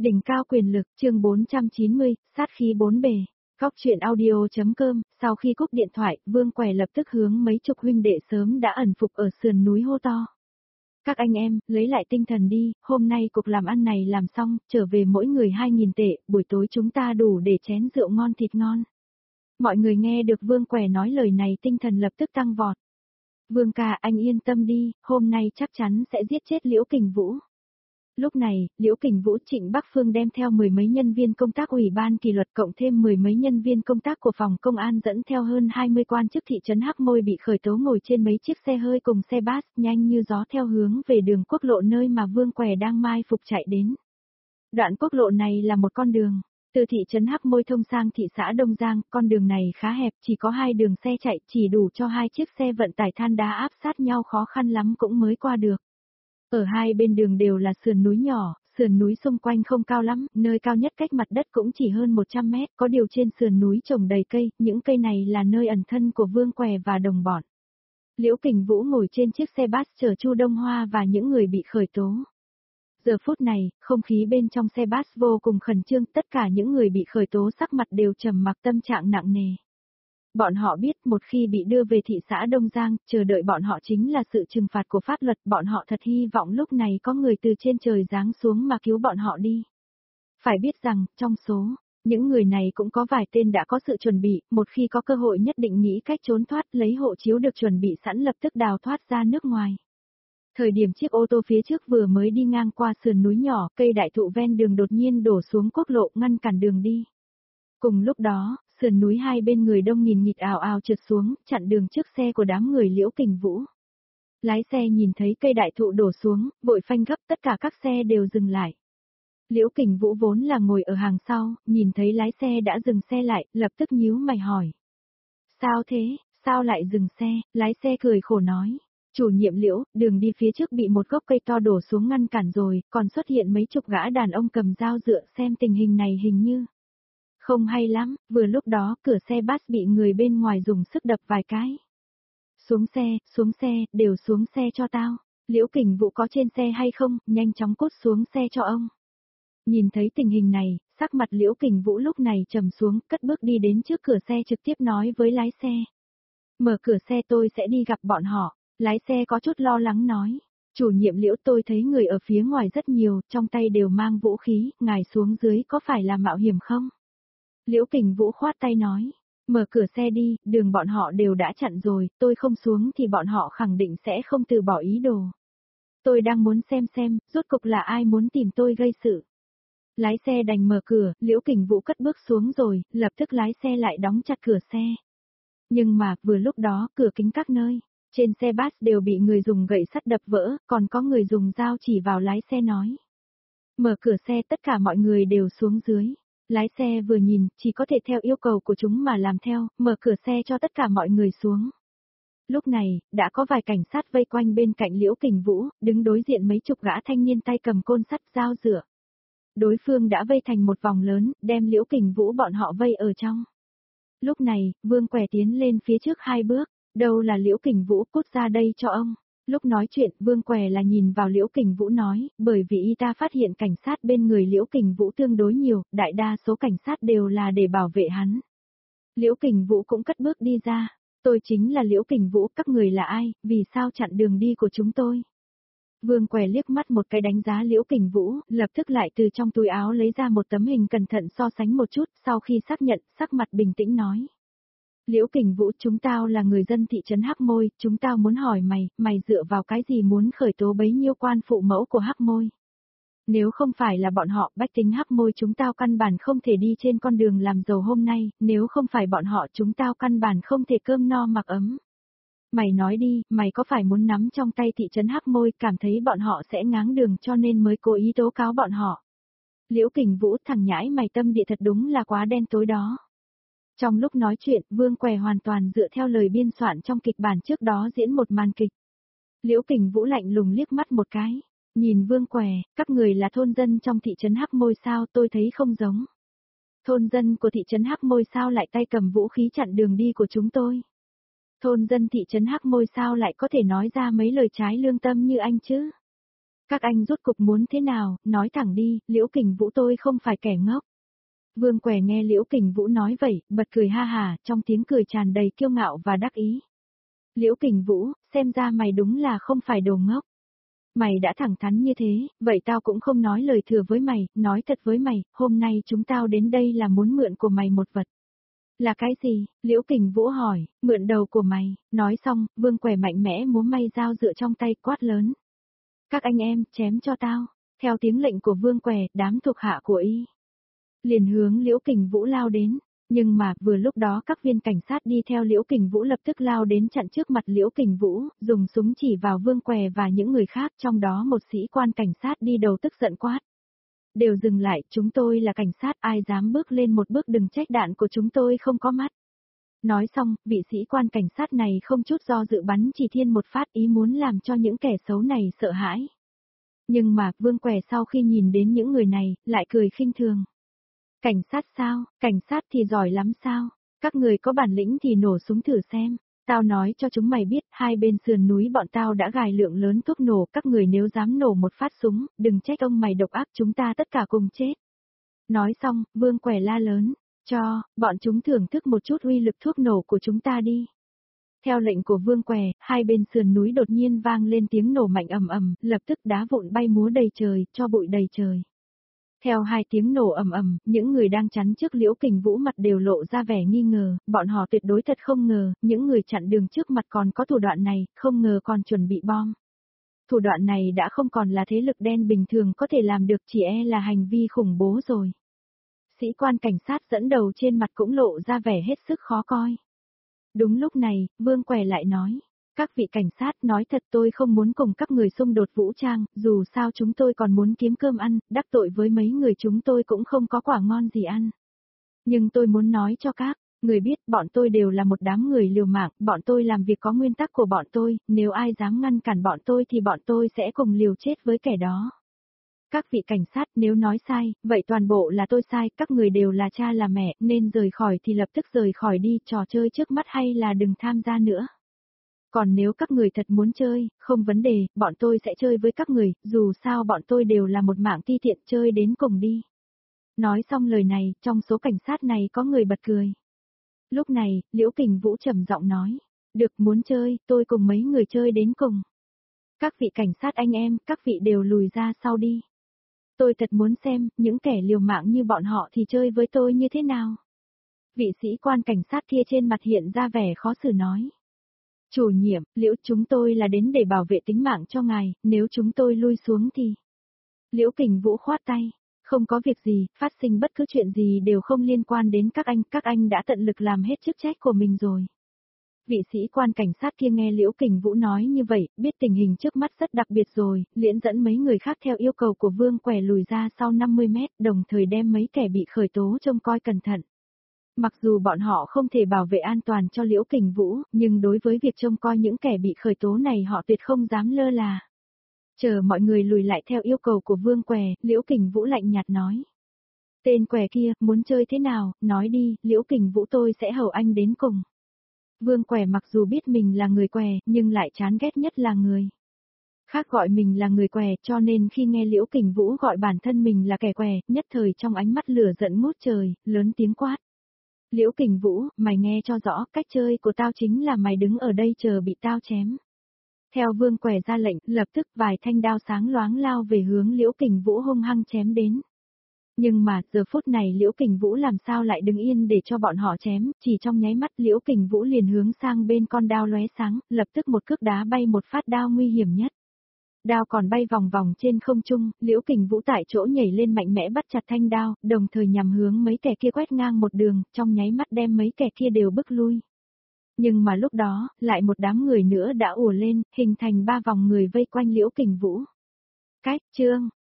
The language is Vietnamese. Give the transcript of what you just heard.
Đỉnh cao quyền lực, chương 490, sát khí bốn bề. Góc truyện audio.com, sau khi cúp điện thoại, Vương Què lập tức hướng mấy chục huynh đệ sớm đã ẩn phục ở sườn núi hô to. Các anh em, lấy lại tinh thần đi, hôm nay cuộc làm ăn này làm xong, trở về mỗi người 2.000 tệ, buổi tối chúng ta đủ để chén rượu ngon thịt ngon. Mọi người nghe được Vương Què nói lời này tinh thần lập tức tăng vọt. Vương ca, anh yên tâm đi, hôm nay chắc chắn sẽ giết chết Liễu Kình Vũ. Lúc này, Liễu Kình Vũ Trịnh Bắc Phương đem theo mười mấy nhân viên công tác ủy ban kỷ luật cộng thêm mười mấy nhân viên công tác của phòng công an dẫn theo hơn 20 quan chức thị trấn Hắc Môi bị khởi tố ngồi trên mấy chiếc xe hơi cùng xe bus nhanh như gió theo hướng về đường quốc lộ nơi mà Vương Què đang mai phục chạy đến. Đoạn quốc lộ này là một con đường, từ thị trấn Hắc Môi thông sang thị xã Đông Giang, con đường này khá hẹp, chỉ có 2 đường xe chạy, chỉ đủ cho 2 chiếc xe vận tải than đá áp sát nhau khó khăn lắm cũng mới qua được. Ở hai bên đường đều là sườn núi nhỏ, sườn núi xung quanh không cao lắm, nơi cao nhất cách mặt đất cũng chỉ hơn 100 mét, có điều trên sườn núi trồng đầy cây, những cây này là nơi ẩn thân của Vương Què và đồng bọn. Liễu Kình Vũ ngồi trên chiếc xe bus chở Chu Đông Hoa và những người bị khởi tố. Giờ phút này, không khí bên trong xe bus vô cùng khẩn trương, tất cả những người bị khởi tố sắc mặt đều trầm mặc tâm trạng nặng nề. Bọn họ biết một khi bị đưa về thị xã Đông Giang, chờ đợi bọn họ chính là sự trừng phạt của pháp luật, bọn họ thật hy vọng lúc này có người từ trên trời giáng xuống mà cứu bọn họ đi. Phải biết rằng, trong số, những người này cũng có vài tên đã có sự chuẩn bị, một khi có cơ hội nhất định nghĩ cách trốn thoát lấy hộ chiếu được chuẩn bị sẵn lập tức đào thoát ra nước ngoài. Thời điểm chiếc ô tô phía trước vừa mới đi ngang qua sườn núi nhỏ, cây đại thụ ven đường đột nhiên đổ xuống quốc lộ ngăn cản đường đi. Cùng lúc đó, sườn núi hai bên người đông nghìn nghịt ào ào trượt xuống, chặn đường trước xe của đám người Liễu Kình Vũ. Lái xe nhìn thấy cây đại thụ đổ xuống, vội phanh gấp tất cả các xe đều dừng lại. Liễu Kình Vũ vốn là ngồi ở hàng sau, nhìn thấy lái xe đã dừng xe lại, lập tức nhíu mày hỏi. Sao thế, sao lại dừng xe, lái xe cười khổ nói. Chủ nhiệm Liễu, đường đi phía trước bị một gốc cây to đổ xuống ngăn cản rồi, còn xuất hiện mấy chục gã đàn ông cầm dao dựa xem tình hình này hình như không hay lắm, vừa lúc đó cửa xe bus bị người bên ngoài dùng sức đập vài cái. Xuống xe, đều xuống xe cho tao. Liễu Kình Vũ có trên xe hay không, nhanh chóng cút xuống xe cho ông. Nhìn thấy tình hình này, sắc mặt Liễu Kình Vũ lúc này trầm xuống, cất bước đi đến trước cửa xe trực tiếp nói với lái xe. Mở cửa xe tôi sẽ đi gặp bọn họ, lái xe có chút lo lắng nói. Chủ nhiệm Liễu tôi thấy người ở phía ngoài rất nhiều, trong tay đều mang vũ khí, ngài xuống dưới có phải là mạo hiểm không? Liễu Kình Vũ khoát tay nói, mở cửa xe đi, đường bọn họ đều đã chặn rồi, tôi không xuống thì bọn họ khẳng định sẽ không từ bỏ ý đồ. Tôi đang muốn xem, rốt cục là ai muốn tìm tôi gây sự. Lái xe đành mở cửa, Liễu Kình Vũ cất bước xuống rồi, lập tức lái xe lại đóng chặt cửa xe. Nhưng mà, vừa lúc đó, cửa kính các nơi, trên xe bus đều bị người dùng gậy sắt đập vỡ, còn có người dùng dao chỉ vào lái xe nói. Mở cửa xe tất cả mọi người đều xuống dưới. Lái xe vừa nhìn, chỉ có thể theo yêu cầu của chúng mà làm theo, mở cửa xe cho tất cả mọi người xuống. Lúc này, đã có vài cảnh sát vây quanh bên cạnh Liễu Kình Vũ, đứng đối diện mấy chục gã thanh niên tay cầm côn sắt dao dựa. Đối phương đã vây thành một vòng lớn, đem Liễu Kình Vũ bọn họ vây ở trong. Lúc này, Vương Què tiến lên phía trước 2 bước, đâu là Liễu Kình Vũ, cút ra đây cho ông. Lúc nói chuyện, Vương Què là nhìn vào Liễu Kình Vũ nói, bởi vì y ta phát hiện cảnh sát bên người Liễu Kình Vũ tương đối nhiều, đại đa số cảnh sát đều là để bảo vệ hắn. Liễu Kình Vũ cũng cất bước đi ra, tôi chính là Liễu Kình Vũ, các người là ai, vì sao chặn đường đi của chúng tôi? Vương Què liếc mắt một cái đánh giá Liễu Kình Vũ, lập tức lại từ trong túi áo lấy ra một tấm hình cẩn thận so sánh một chút, sau khi xác nhận, sắc mặt bình tĩnh nói. Liễu Kình Vũ, chúng tao là người dân thị trấn Hắc Môi, chúng tao muốn hỏi mày dựa vào cái gì muốn khởi tố bấy nhiêu quan phụ mẫu của Hắc Môi? Nếu không phải là bọn họ, bách tính Hắc Môi chúng tao căn bản không thể đi trên con đường làm giàu hôm nay, nếu không phải bọn họ chúng tao căn bản không thể cơm no mặc ấm. Mày nói đi, mày có phải muốn nắm trong tay thị trấn Hắc Môi, cảm thấy bọn họ sẽ ngáng đường cho nên mới cố ý tố cáo bọn họ? Liễu Kình Vũ, thằng nhãi mày tâm địa thật đúng là quá đen tối đó. Trong lúc nói chuyện, Vương Què hoàn toàn dựa theo lời biên soạn trong kịch bản trước đó diễn một màn kịch. Liễu Kình Vũ lạnh lùng liếc mắt một cái, nhìn Vương Què, các người là thôn dân trong thị trấn Hắc Môi sao, tôi thấy không giống. Thôn dân của thị trấn Hắc Môi sao lại tay cầm vũ khí chặn đường đi của chúng tôi? Thôn dân thị trấn Hắc Môi sao lại có thể nói ra mấy lời trái lương tâm như anh chứ? Các anh rốt cục muốn thế nào, nói thẳng đi, Liễu Kình Vũ tôi không phải kẻ ngốc. Vương Què nghe Liễu Kình Vũ nói vậy, bật cười ha hả, trong tiếng cười tràn đầy kiêu ngạo và đắc ý. Liễu Kình Vũ, xem ra mày đúng là không phải đồ ngốc. Mày đã thẳng thắn như thế, vậy tao cũng không nói lời thừa với mày, nói thật với mày, hôm nay chúng tao đến đây là muốn mượn của mày một vật. Là cái gì? Liễu Kình Vũ hỏi, mượn đầu của mày, nói xong, Vương Què mạnh mẽ múa may dao dựa trong tay quát lớn. Các anh em, chém cho tao. Theo tiếng lệnh của Vương Què, đám thuộc hạ của y liền hướng Liễu Kình Vũ lao đến. Nhưng mà, vừa lúc đó các viên cảnh sát đi theo Liễu Kình Vũ lập tức lao đến chặn trước mặt Liễu Kình Vũ, dùng súng chỉ vào Vương Què và những người khác, trong đó một sĩ quan cảnh sát đi đầu tức giận quát. Đều dừng lại, chúng tôi là cảnh sát, ai dám bước lên một bước đừng trách đạn của chúng tôi không có mắt. Nói xong, vị sĩ quan cảnh sát này không chút do dự bắn chỉ thiên một phát, ý muốn làm cho những kẻ xấu này sợ hãi. Nhưng mà, Vương Què sau khi nhìn đến những người này, lại cười khinh thường. Cảnh sát sao, cảnh sát thì giỏi lắm sao, các người có bản lĩnh thì nổ súng thử xem. Tao nói cho chúng mày biết, hai bên sườn núi bọn tao đã gài lượng lớn thuốc nổ, các người nếu dám nổ một phát súng, đừng trách ông mày độc ác, chúng ta tất cả cùng chết. Nói xong, Vương Què la lớn, cho, bọn chúng thưởng thức một chút uy lực thuốc nổ của chúng ta đi. Theo lệnh của Vương Què, hai bên sườn núi đột nhiên vang lên tiếng nổ mạnh ầm ầm, lập tức đá vụn bay múa đầy trời, cho bụi đầy trời. Theo hai tiếng nổ ầm ầm, những người đang chắn trước Liễu Kình Vũ mặt đều lộ ra vẻ nghi ngờ, bọn họ tuyệt đối thật không ngờ, những người chặn đường trước mặt còn có thủ đoạn này, không ngờ còn chuẩn bị bom. Thủ đoạn này đã không còn là thế lực đen bình thường có thể làm được, chỉ e là hành vi khủng bố rồi. Sĩ quan cảnh sát dẫn đầu trên mặt cũng lộ ra vẻ hết sức khó coi. Đúng lúc này, Vương Què lại nói. Các vị cảnh sát, nói thật tôi không muốn cùng các người xung đột vũ trang, dù sao chúng tôi còn muốn kiếm cơm ăn, đắc tội với mấy người chúng tôi cũng không có quả ngon gì ăn. Nhưng tôi muốn nói cho các người biết, bọn tôi đều là một đám người liều mạng, bọn tôi làm việc có nguyên tắc của bọn tôi, nếu ai dám ngăn cản bọn tôi thì bọn tôi sẽ cùng liều chết với kẻ đó. Các vị cảnh sát, nếu nói sai, vậy toàn bộ là tôi sai, các người đều là cha là mẹ, nên rời khỏi thì lập tức rời khỏi đi, trò chơi trước mắt hay là đừng tham gia nữa. Còn nếu các người thật muốn chơi, không vấn đề, bọn tôi sẽ chơi với các người, dù sao bọn tôi đều là một mạng ti tiện, chơi đến cùng đi. Nói xong lời này, trong số cảnh sát này có người bật cười. Lúc này, Liễu Kình Vũ trầm giọng nói, được muốn chơi, tôi cùng mấy người chơi đến cùng. Các vị cảnh sát anh em, các vị đều lùi ra sau đi. Tôi thật muốn xem, những kẻ liều mạng như bọn họ thì chơi với tôi như thế nào. Vị sĩ quan cảnh sát kia trên mặt hiện ra vẻ khó xử nói. Chủ nhiệm, Liễu chúng tôi là đến để bảo vệ tính mạng cho ngài, nếu chúng tôi lui xuống thì... Liễu Kình Vũ khoát tay, không có việc gì, phát sinh bất cứ chuyện gì đều không liên quan đến các anh đã tận lực làm hết chức trách của mình rồi. Vị sĩ quan cảnh sát kia nghe Liễu Kình Vũ nói như vậy, biết tình hình trước mắt rất đặc biệt rồi, liền dẫn mấy người khác theo yêu cầu của Vương Què lùi ra sau 50 mét, đồng thời đem mấy kẻ bị khởi tố trông coi cẩn thận. Mặc dù bọn họ không thể bảo vệ an toàn cho Liễu Kình Vũ, nhưng đối với việc trông coi những kẻ bị khởi tố này họ tuyệt không dám lơ là. Chờ mọi người lùi lại theo yêu cầu của Vương Què, Liễu Kình Vũ lạnh nhạt nói. Tên què kia, muốn chơi thế nào, nói đi, Liễu Kình Vũ tôi sẽ hầu anh đến cùng. Vương Què mặc dù biết mình là người què, nhưng lại chán ghét nhất là người khác gọi mình là người què, cho nên khi nghe Liễu Kình Vũ gọi bản thân mình là kẻ què, nhất thời trong ánh mắt lửa giận ngút trời, lớn tiếng quát. Liễu Kình Vũ, mày nghe cho rõ, cách chơi của tao chính là mày đứng ở đây chờ bị tao chém. Theo Vương Què ra lệnh, lập tức vài thanh đao sáng loáng lao về hướng Liễu Kình Vũ hung hăng chém đến. Nhưng mà, giờ phút này Liễu Kình Vũ làm sao lại đứng yên để cho bọn họ chém, chỉ trong nháy mắt Liễu Kình Vũ liền hướng sang bên con đao lóe sáng, lập tức một cước đá bay một phát đao nguy hiểm nhất. Đao còn bay vòng vòng trên không trung, Liễu Kình Vũ tại chỗ nhảy lên mạnh mẽ bắt chặt thanh đao, đồng thời nhằm hướng mấy kẻ kia quét ngang một đường, trong nháy mắt đem mấy kẻ kia đều bức lui. Nhưng mà lúc đó, lại một đám người nữa đã ùa lên, hình thành 3 vòng người vây quanh Liễu Kình Vũ. Cách, chương